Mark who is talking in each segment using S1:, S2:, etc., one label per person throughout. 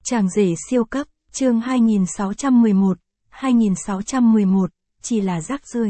S1: Chàng rể siêu cấp, chương 2611, chỉ là rác rưởi.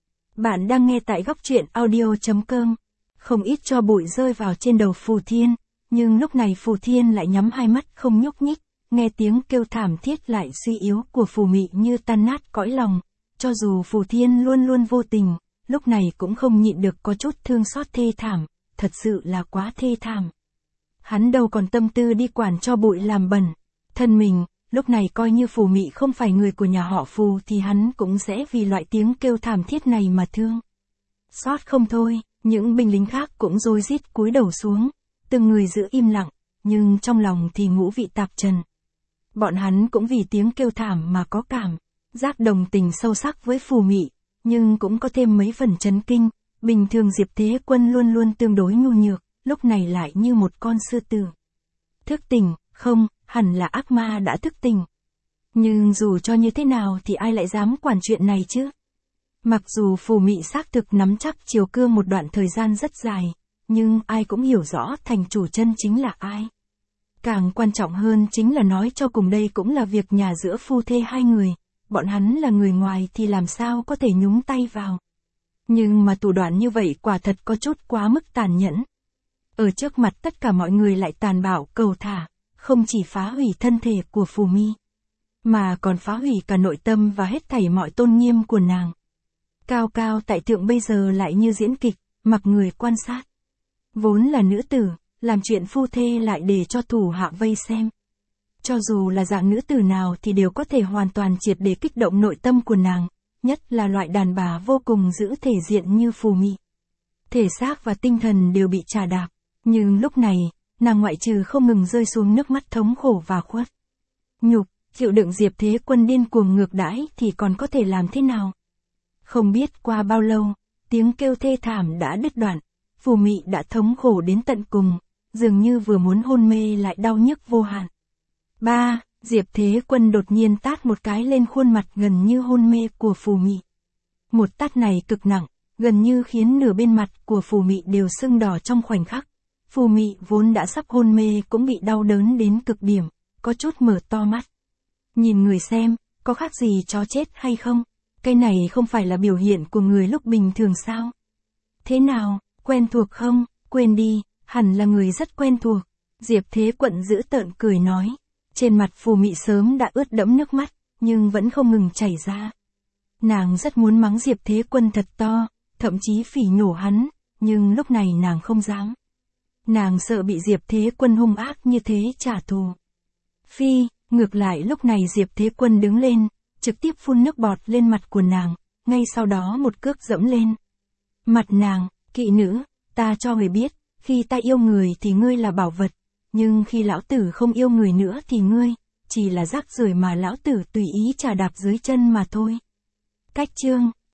S1: Bạn đang nghe tại góc truyện audio.com. Không ít cho bụi rơi vào trên đầu Phù Thiên, nhưng lúc này Phù Thiên lại nhắm hai mắt không nhúc nhích, nghe tiếng kêu thảm thiết lại suy yếu của Phù Mị như tan nát cõi lòng. Cho dù Phù Thiên luôn luôn vô tình, lúc này cũng không nhịn được có chút thương xót thê thảm, thật sự là quá thê thảm. Hắn đâu còn tâm tư đi quản cho bụi làm bẩn. Thân mình, lúc này coi như Phù Mị không phải người của nhà họ Phù thì hắn cũng sẽ vì loại tiếng kêu thảm thiết này mà thương xót không thôi. Những binh lính khác cũng rối rít cúi đầu xuống, từng người giữ im lặng, nhưng trong lòng thì ngũ vị tạp trần. Bọn hắn cũng vì tiếng kêu thảm mà có cảm giác đồng tình sâu sắc với Phù Mị, nhưng cũng có thêm mấy phần chấn kinh. Bình thường Diệp Thế Quân luôn luôn tương đối nhu nhược, lúc này lại như một con sư tử. Thức tỉnh, không, hẳn là ác ma đã thức tỉnh. Nhưng dù cho như thế nào thì ai lại dám quản chuyện này chứ? Mặc dù Phù Mị xác thực nắm chắc Triều Cương một đoạn thời gian rất dài, nhưng ai cũng hiểu rõ thành chủ chân chính là ai. Càng quan trọng hơn chính là nói cho cùng đây cũng là việc nhà giữa phu thê hai người, bọn hắn là người ngoài thì làm sao có thể nhúng tay vào. Nhưng mà thủ đoạn như vậy quả thật có chút quá mức tàn nhẫn. Ở trước mặt tất cả mọi người lại tàn bạo cầu thả, không chỉ phá hủy thân thể của Phù Mị, mà còn phá hủy cả nội tâm và hết thảy mọi tôn nghiêm của nàng. Cao cao tại thượng bây giờ lại như diễn kịch, mặc người quan sát. Vốn là nữ tử, làm chuyện phu thê lại để cho thủ hạ vây xem. Cho dù là dạng nữ tử nào thì đều có thể hoàn toàn triệt để kích động nội tâm của nàng, nhất là loại đàn bà vô cùng giữ thể diện như Phù Mị. Thể xác và tinh thần đều bị trà đạp, nhưng lúc này, nàng ngoại trừ không ngừng rơi xuống nước mắt thống khổ và khuất nhục, chịu đựng Diệp Thế Quân điên cuồng ngược đãi thì còn có thể làm thế nào? Không biết qua bao lâu, tiếng kêu thê thảm đã đứt đoạn, Phù Mị đã thống khổ đến tận cùng, dường như vừa muốn hôn mê lại đau nhức vô hạn. Diệp Thế Quân đột nhiên tát một cái lên khuôn mặt gần như hôn mê của Phù Mị. Một tát này cực nặng, gần như khiến nửa bên mặt của Phù Mị đều sưng đỏ trong khoảnh khắc. Phù Mị vốn đã sắp hôn mê cũng bị đau đớn đến cực điểm, có chút mở to mắt. Nhìn người xem, có khác gì chó chết hay không? Cái này không phải là biểu hiện của người lúc bình thường sao? Thế nào, quen thuộc không? Quên đi, hẳn là người rất quen thuộc. Diệp Thế Quận giữ tợn cười nói. Trên mặt Phù Mị sớm đã ướt đẫm nước mắt, nhưng vẫn không ngừng chảy ra. Nàng rất muốn mắng Diệp Thế Quân thật to, thậm chí phỉ nhổ hắn, nhưng lúc này nàng không dám. Nàng sợ bị Diệp Thế Quân hung ác như thế trả thù. Ngược lại lúc này Diệp Thế Quân đứng lên, trực tiếp phun nước bọt lên mặt của nàng, ngay sau đó một cước dẫm lên mặt nàng. Kỵ nữ, ta cho người biết, khi ta yêu người thì ngươi là bảo vật, nhưng khi lão tử không yêu người nữa thì ngươi chỉ là rác rưởi mà lão tử tùy ý trà đạp dưới chân mà thôi. Cách chương